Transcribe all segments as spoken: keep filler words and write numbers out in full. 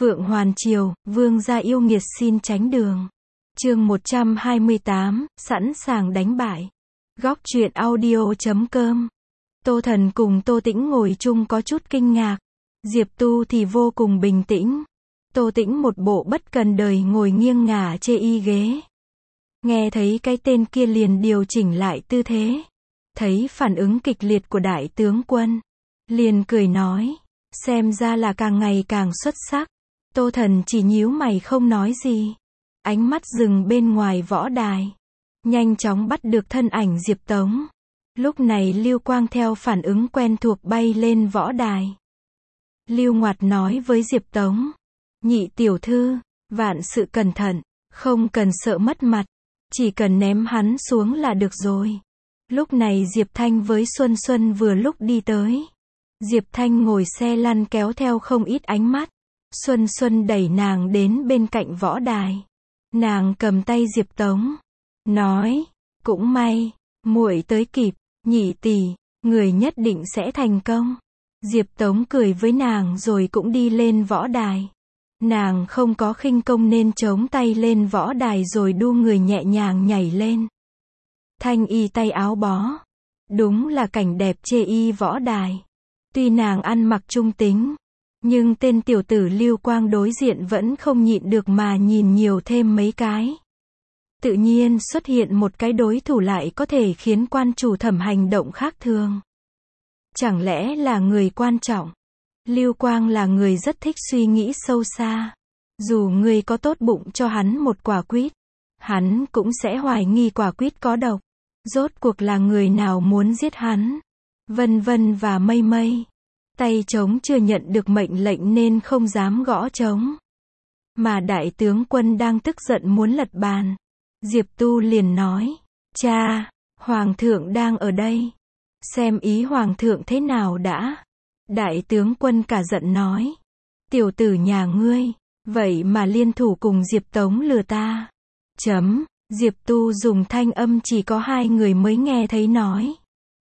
Phượng Hoàn Triều, vương gia yêu nghiệt xin tránh đường. Chương một trăm hai mươi tám, sẵn sàng đánh bại. Góc truyện audio chấm com. Tô Thần cùng Tô Tĩnh ngồi chung có chút kinh ngạc. Diệp Tu thì vô cùng bình tĩnh. Tô Tĩnh một bộ bất cần đời ngồi nghiêng ngả chê y ghế. Nghe thấy cái tên kia liền điều chỉnh lại tư thế. Thấy phản ứng kịch liệt của đại tướng quân. Liền cười nói. Xem ra là càng ngày càng xuất sắc. Tô Thần chỉ nhíu mày không nói gì. Ánh mắt dừng bên ngoài võ đài. Nhanh chóng bắt được thân ảnh Diệp Tống. Lúc này Lưu Quang theo phản ứng quen thuộc bay lên võ đài. Lưu Ngoạt nói với Diệp Tống. Nhị tiểu thư, vạn sự cẩn thận, không cần sợ mất mặt. Chỉ cần ném hắn xuống là được rồi. Lúc này Diệp Thanh với Xuân Xuân vừa lúc đi tới. Diệp Thanh ngồi xe lăn kéo theo không ít ánh mắt. Xuân Xuân đẩy nàng đến bên cạnh võ đài. Nàng cầm tay Diệp Tống. Nói, cũng may, muội tới kịp, nhị tỷ, người nhất định sẽ thành công. Diệp Tống cười với nàng rồi cũng đi lên võ đài. Nàng không có khinh công nên chống tay lên võ đài rồi đu người nhẹ nhàng nhảy lên. Thanh y tay áo bó. Đúng là cảnh đẹp chê y võ đài. Tuy nàng ăn mặc trung tính, nhưng tên tiểu tử Lưu Quang đối diện vẫn không nhịn được mà nhìn nhiều thêm mấy cái. Tự nhiên xuất hiện một cái đối thủ lại có thể khiến quan chủ thẩm hành động khác thường. Chẳng lẽ là người quan trọng? Lưu Quang là người rất thích suy nghĩ sâu xa. Dù người có tốt bụng cho hắn một quả quýt, hắn cũng sẽ hoài nghi quả quýt có độc. Rốt cuộc là người nào muốn giết hắn? Vân vân và mây mây. Tay trống chưa nhận được mệnh lệnh nên không dám gõ trống. Mà đại tướng quân đang tức giận muốn lật bàn. Diệp Tu liền nói. Cha, hoàng thượng đang ở đây. Xem ý hoàng thượng thế nào đã. Đại tướng quân cả giận nói. Tiểu tử nhà ngươi, vậy mà liên thủ cùng Diệp Tống lừa ta. Chấm, Diệp Tu dùng thanh âm chỉ có hai người mới nghe thấy nói.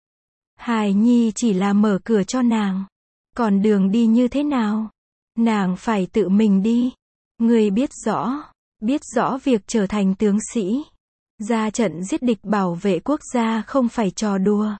Hài Nhi chỉ là mở cửa cho nàng. Còn đường đi như thế nào? Nàng phải tự mình đi. Ngươi biết rõ, biết rõ việc trở thành tướng sĩ. Ra trận giết địch bảo vệ quốc gia không phải trò đùa.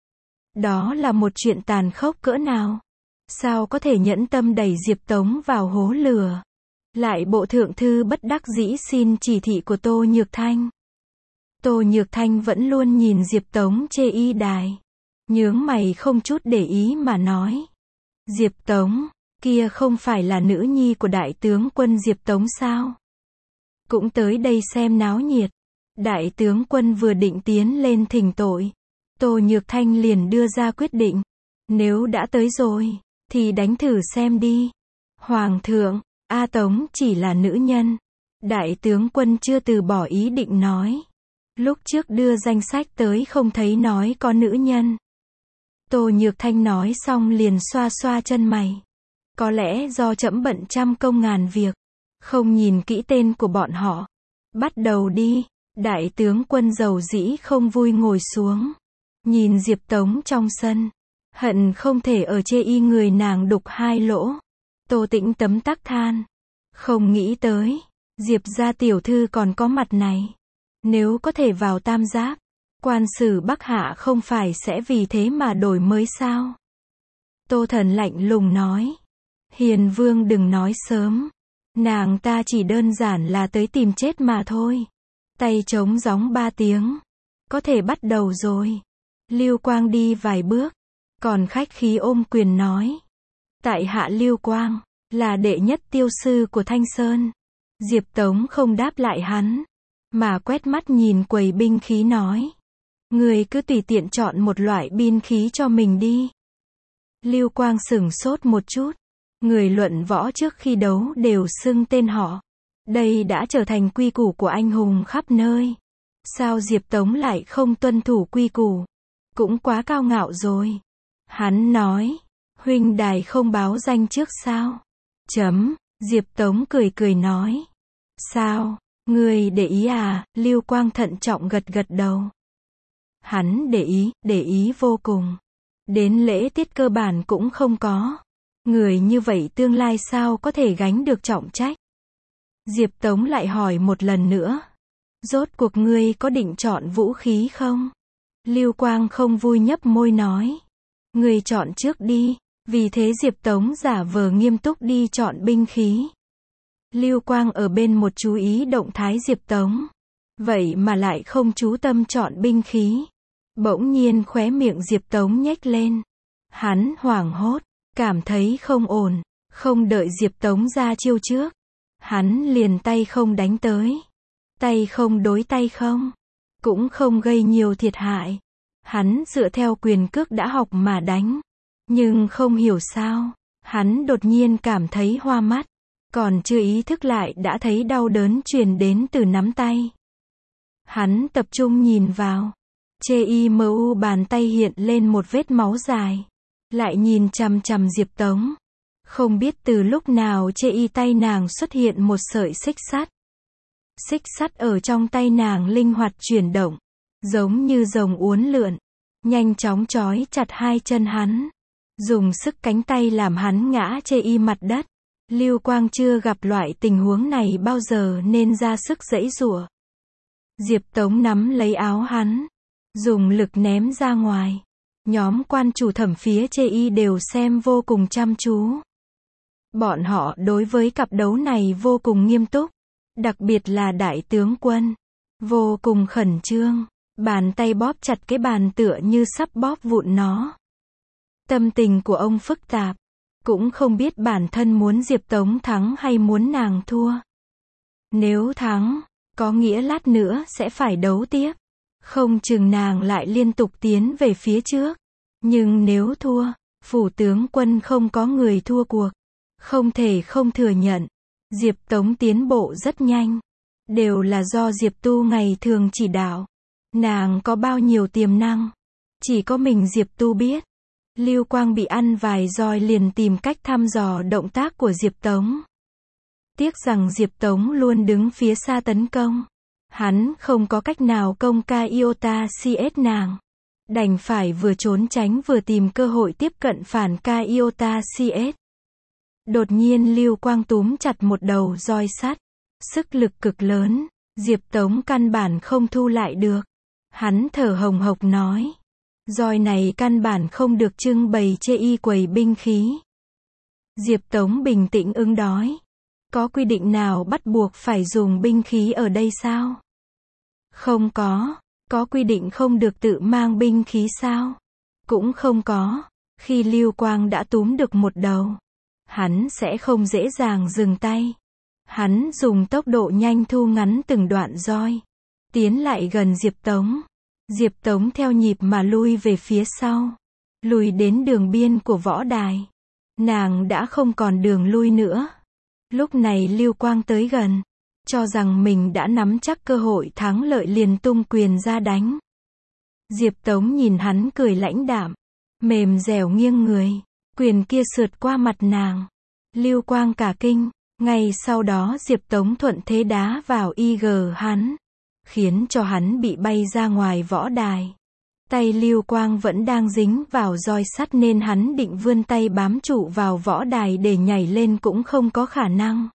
Đó là một chuyện tàn khốc cỡ nào? Sao có thể nhẫn tâm đẩy Diệp Tống vào hố lửa? Lại bộ thượng thư bất đắc dĩ xin chỉ thị của Tô Nhược Thanh. Tô Nhược Thanh vẫn luôn nhìn Diệp Tống chê y đài. Nhướng mày không chút để ý mà nói. Diệp Tống, kia không phải là nữ nhi của đại tướng quân Diệp Tống sao? Cũng tới đây xem náo nhiệt. Đại tướng quân vừa định tiến lên thỉnh tội. Tô Nhược Thanh liền đưa ra quyết định. Nếu đã tới rồi, thì đánh thử xem đi. Hoàng thượng, A Tống chỉ là nữ nhân. Đại tướng quân chưa từ bỏ ý định nói. Lúc trước đưa danh sách tới không thấy nói có nữ nhân. Tô Nhược Thanh nói xong liền xoa xoa chân mày. Có lẽ do trẫm bận trăm công ngàn việc. Không nhìn kỹ tên của bọn họ. Bắt đầu đi. Đại tướng quân giàu dĩ không vui ngồi xuống. Nhìn Diệp Tống trong sân. Hận không thể ở chê y người nàng đục hai lỗ. Tô Tĩnh tấm tắc than. Không nghĩ tới. Diệp gia tiểu thư còn có mặt này. Nếu có thể vào tam giáp. Quan sử Bắc Hạ không phải sẽ vì thế mà đổi mới sao? Tô Thần lạnh lùng nói. Hiền vương đừng nói sớm. Nàng ta chỉ đơn giản là tới tìm chết mà thôi. Tay trống gióng ba tiếng. Có thể bắt đầu rồi. Lưu Quang đi vài bước. Còn khách khí ôm quyền nói. Tại hạ Lưu Quang, là đệ nhất tiêu sư của Thanh Sơn. Diệp Tống không đáp lại hắn. Mà quét mắt nhìn quầy binh khí nói. Người cứ tùy tiện chọn một loại binh khí cho mình đi. Lưu Quang sửng sốt một chút. Người luận võ trước khi đấu đều xưng tên họ. Đây đã trở thành quy củ của anh hùng khắp nơi. Sao Diệp Tống lại không tuân thủ quy củ? Cũng quá cao ngạo rồi. Hắn nói. Huynh đài không báo danh trước sao? Chấm. Diệp Tống cười cười nói. Sao? Người để ý à? Lưu Quang thận trọng gật gật đầu. Hắn để ý, để ý vô cùng. Đến lễ tiết cơ bản cũng không có. Người như vậy tương lai sao có thể gánh được trọng trách? Diệp Tống lại hỏi một lần nữa. Rốt cuộc ngươi có định chọn vũ khí không? Lưu Quang không vui nhấp môi nói. Ngươi chọn trước đi. Vì thế Diệp Tống giả vờ nghiêm túc đi chọn binh khí. Lưu Quang ở bên một chú ý động thái Diệp Tống. Vậy mà lại không chú tâm chọn binh khí. Bỗng nhiên khóe miệng Diệp Tống nhếch lên. Hắn hoảng hốt, cảm thấy không ổn, không đợi Diệp Tống ra chiêu trước. Hắn liền tay không đánh tới. Tay không đối tay không. Cũng không gây nhiều thiệt hại. Hắn dựa theo quyền cước đã học mà đánh. Nhưng không hiểu sao, hắn đột nhiên cảm thấy hoa mắt. Còn chưa ý thức lại đã thấy đau đớn truyền đến từ nắm tay. Hắn tập trung nhìn vào. Trên mu bàn tay hiện lên một vết máu dài. Lại nhìn chằm chằm Diệp Tống. Không biết từ lúc nào trên tay nàng xuất hiện một sợi xích sắt. Xích sắt ở trong tay nàng linh hoạt chuyển động. Giống như rồng uốn lượn. Nhanh chóng trói chặt hai chân hắn. Dùng sức cánh tay làm hắn ngã trên mặt đất. Lưu Quang chưa gặp loại tình huống này bao giờ nên ra sức giãy giụa. Diệp Tống nắm lấy áo hắn. Dùng lực ném ra ngoài. Nhóm quan chủ thẩm phía trên đều xem vô cùng chăm chú. Bọn họ đối với cặp đấu này vô cùng nghiêm túc. Đặc biệt là đại tướng quân. Vô cùng khẩn trương. Bàn tay bóp chặt cái bàn tựa như sắp bóp vụn nó. Tâm tình của ông phức tạp. Cũng không biết bản thân muốn Diệp Tống thắng hay muốn nàng thua. Nếu thắng, có nghĩa lát nữa sẽ phải đấu tiếp. Không chừng nàng lại liên tục tiến về phía trước. Nhưng nếu thua, phủ tướng quân không có người thua cuộc. Không thể không thừa nhận. Diệp Tống tiến bộ rất nhanh. Đều là do Diệp Tu ngày thường chỉ đạo. Nàng có bao nhiêu tiềm năng. Chỉ có mình Diệp Tu biết. Lưu Quang bị ăn vài roi liền tìm cách thăm dò động tác của Diệp Tống. Tiếc rằng Diệp Tống luôn đứng phía xa tấn công. Hắn không có cách nào công ca iota cs nàng. Đành phải vừa trốn tránh vừa tìm cơ hội tiếp cận phản ca iota cs. Đột nhiên Lưu Quang túm chặt một đầu roi sắt. Sức lực cực lớn. Diệp Tống căn bản không thu lại được. Hắn thở hồng hộc nói. Roi này căn bản không được trưng bày chê y quầy binh khí. Diệp Tống bình tĩnh ứng đói. Có quy định nào bắt buộc phải dùng binh khí ở đây sao? Không có. Có quy định không được tự mang binh khí sao? Cũng không có. Khi Lưu Quang đã túm được một đầu, hắn sẽ không dễ dàng dừng tay. Hắn dùng tốc độ nhanh thu ngắn từng đoạn roi. Tiến lại gần Diệp Tống. Diệp Tống theo nhịp mà lui về phía sau. Lùi đến đường biên của võ đài. Nàng đã không còn đường lui nữa. Lúc này Lưu Quang tới gần. Cho rằng mình đã nắm chắc cơ hội thắng lợi liền tung quyền ra đánh. Diệp Tống nhìn hắn cười lãnh đạm. Mềm dẻo nghiêng người. Quyền kia sượt qua mặt nàng. Lưu Quang cả kinh. Ngay sau đó Diệp Tống thuận thế đá vào y gờ hắn. Khiến cho hắn bị bay ra ngoài võ đài. Tay Lưu Quang vẫn đang dính vào roi sắt nên hắn định vươn tay bám trụ vào võ đài để nhảy lên cũng không có khả năng.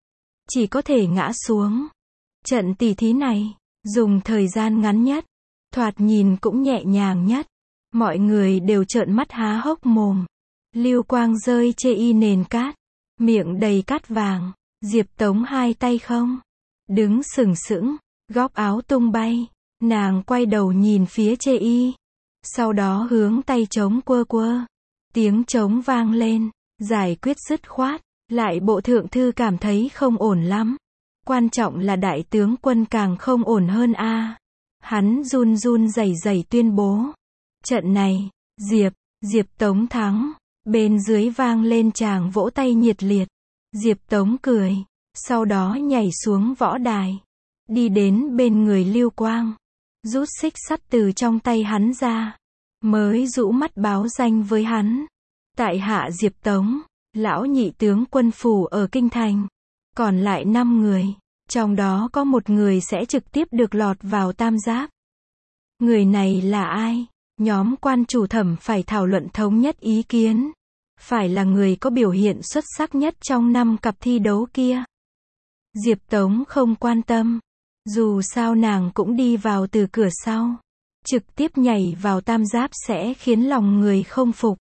Chỉ có thể ngã xuống. Trận tỉ thí này, dùng thời gian ngắn nhất, thoạt nhìn cũng nhẹ nhàng nhất. Mọi người đều trợn mắt há hốc mồm. Lưu Quang rơi chê y nền cát, miệng đầy cát vàng. Diệp Tống hai tay không, đứng sừng sững, góc áo tung bay. Nàng quay đầu nhìn phía chê y, sau đó hướng tay trống quơ quơ. Tiếng trống vang lên, giải quyết dứt khoát. Lại bộ thượng thư cảm thấy không ổn lắm. Quan trọng là đại tướng quân càng không ổn hơn a. Hắn run run rẩy rẩy tuyên bố. Trận này, Diệp, Diệp Tống thắng. Bên dưới vang lên tràng vỗ tay nhiệt liệt. Diệp Tống cười, sau đó nhảy xuống võ đài. Đi đến bên người Lưu Quang. Rút xích sắt từ trong tay hắn ra. Mới rũ mắt báo danh với hắn. Tại hạ Diệp Tống, lão nhị tướng quân phủ ở Kinh Thành. Còn lại năm người. Trong đó có một người sẽ trực tiếp được lọt vào tam giáp. Người này là ai? Nhóm quan chủ thẩm phải thảo luận thống nhất ý kiến. phải là người có biểu hiện xuất sắc nhất trong năm cặp thi đấu kia. Diệp Tống không quan tâm. Dù sao nàng cũng đi vào từ cửa sau. Trực tiếp nhảy vào tam giáp sẽ khiến lòng người không phục.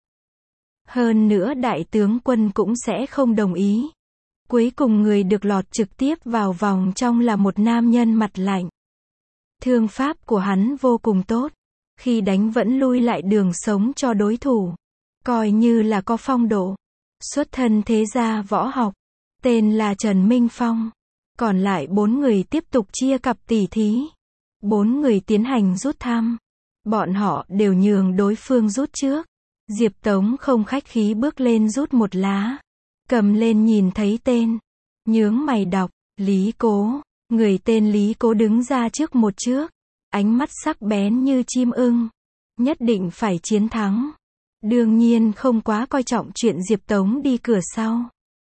Hơn nữa đại tướng quân cũng sẽ không đồng ý. Cuối cùng người được lọt trực tiếp vào vòng trong là một nam nhân mặt lạnh. Thương pháp của hắn vô cùng tốt. Khi đánh vẫn lui lại đường sống cho đối thủ. Coi như là có phong độ. Xuất thân thế gia võ học. Tên là Trần Minh Phong. Còn lại bốn người tiếp tục chia cặp tỉ thí. Bốn người tiến hành rút thăm. Bọn họ đều nhường đối phương rút trước. Diệp Tống không khách khí bước lên rút một lá. Cầm lên nhìn thấy tên. Nhướng mày đọc, Lý Cố. Người tên Lý Cố đứng ra trước một trước. Ánh mắt sắc bén như chim ưng. Nhất định phải chiến thắng. Đương nhiên không quá coi trọng chuyện Diệp Tống đi cửa sau.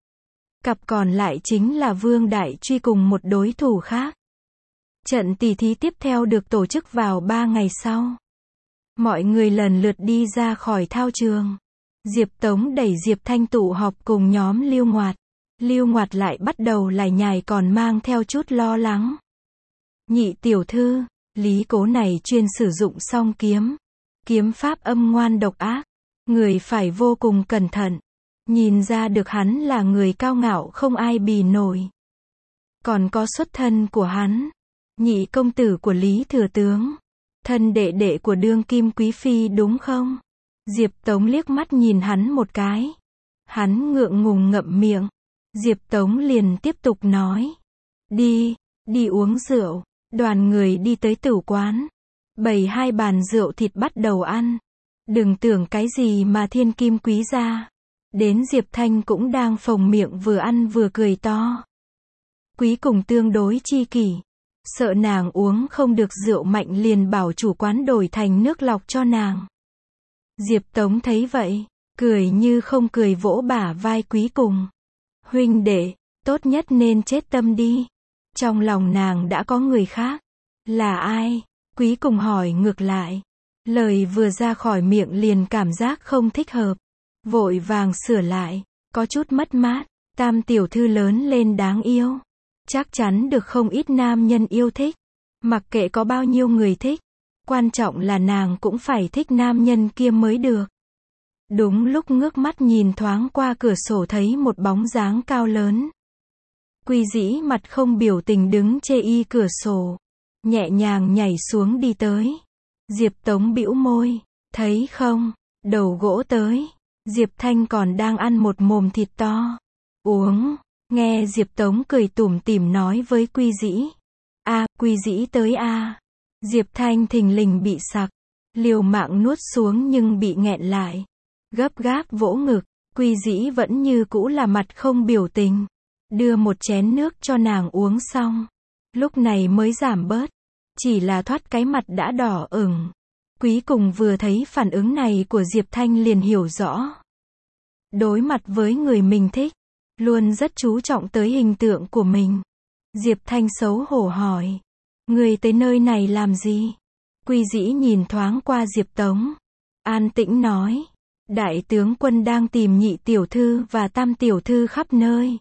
Cặp còn lại chính là Vương Đại Truy cùng một đối thủ khác. Trận tỉ thí tiếp theo được tổ chức vào ba ngày sau. Mọi người lần lượt đi ra khỏi thao trường. Diệp Tống đẩy Diệp Thanh tụ họp cùng nhóm Lưu Ngoạt. Lưu Ngoạt lại bắt đầu lải nhải còn mang theo chút lo lắng. Nhị tiểu thư, Lý Cố này chuyên sử dụng song kiếm. Kiếm pháp âm ngoan độc ác. Người phải vô cùng cẩn thận. Nhìn ra được hắn là người cao ngạo không ai bì nổi. Còn có xuất thân của hắn. Nhị công tử của Lý Thừa Tướng. Thân đệ đệ của đương kim quý phi đúng không? Diệp Tống liếc mắt nhìn hắn một cái. Hắn ngượng ngùng ngậm miệng. Diệp Tống liền tiếp tục nói. Đi, đi uống rượu. Đoàn người đi tới tử quán. Bày hai bàn rượu thịt bắt đầu ăn. Đừng tưởng cái gì mà thiên kim quý gia. Đến Diệp Thanh cũng đang phồng miệng vừa ăn vừa cười to. Quý cùng tương đối chi kỷ. Sợ nàng uống không được rượu mạnh liền bảo chủ quán đổi thành nước lọc cho nàng. Diệp Tống thấy vậy, cười như không cười vỗ bả vai Quý cùng. Huynh đệ, tốt nhất nên chết tâm đi. Trong lòng nàng đã có người khác. Là ai? Quý cùng hỏi ngược lại. Lời vừa ra khỏi miệng liền cảm giác không thích hợp. Vội vàng sửa lại, có chút mất mát. Tam tiểu thư lớn lên đáng yêu. Chắc chắn được không ít nam nhân yêu thích. Mặc kệ có bao nhiêu người thích. Quan trọng là nàng cũng phải thích nam nhân kia mới được. Đúng lúc ngước mắt nhìn thoáng qua cửa sổ thấy một bóng dáng cao lớn. Quy Dĩ mặt không biểu tình đứng chê y cửa sổ. Nhẹ nhàng nhảy xuống đi tới. Diệp Tống bĩu môi. Thấy không, đầu gỗ tới. Diệp Thanh còn đang ăn một mồm thịt to. Uống. Nghe Diệp Tống cười tủm tỉm nói với Quy Dĩ. A, à, Quy Dĩ tới a. À. Diệp Thanh thình lình bị sặc. Liều mạng nuốt xuống nhưng bị nghẹn lại. Gấp gáp vỗ ngực. Quy Dĩ vẫn như cũ là mặt không biểu tình. Đưa một chén nước cho nàng uống xong. Lúc này mới giảm bớt. Chỉ là thoát cái mặt đã đỏ ửng. Quý cùng vừa thấy phản ứng này của Diệp Thanh liền hiểu rõ. Đối mặt với người mình thích. Luôn rất chú trọng tới hình tượng của mình. Diệp Thanh xấu hổ hỏi. Người tới nơi này làm gì? Quy Dĩ nhìn thoáng qua Diệp Tống. An tĩnh nói. Đại tướng quân đang tìm nhị tiểu thư và tam tiểu thư khắp nơi.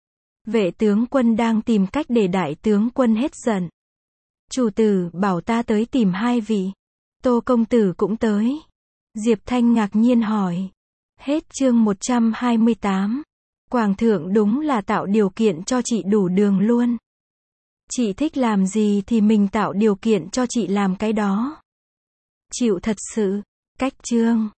Vệ tướng quân đang tìm cách để đại tướng quân hết giận. Chủ tử bảo ta tới tìm hai vị. Tô công tử cũng tới. Diệp Thanh ngạc nhiên hỏi. Hết chương một trăm hai mươi tám. Quảng thượng đúng là tạo điều kiện cho chị đủ đường luôn. Chị thích làm gì thì mình tạo điều kiện cho chị làm cái đó. Chịu thật sự. Cách chương.